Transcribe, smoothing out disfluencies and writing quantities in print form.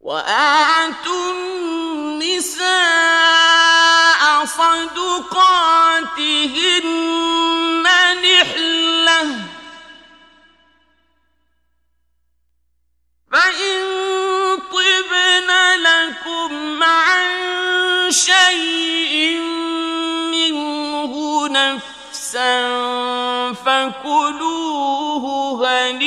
وآتوا النساء صدقاتهن نحلة فإن طبن لكم عن شيء منه نفسا فكلوه هنيئا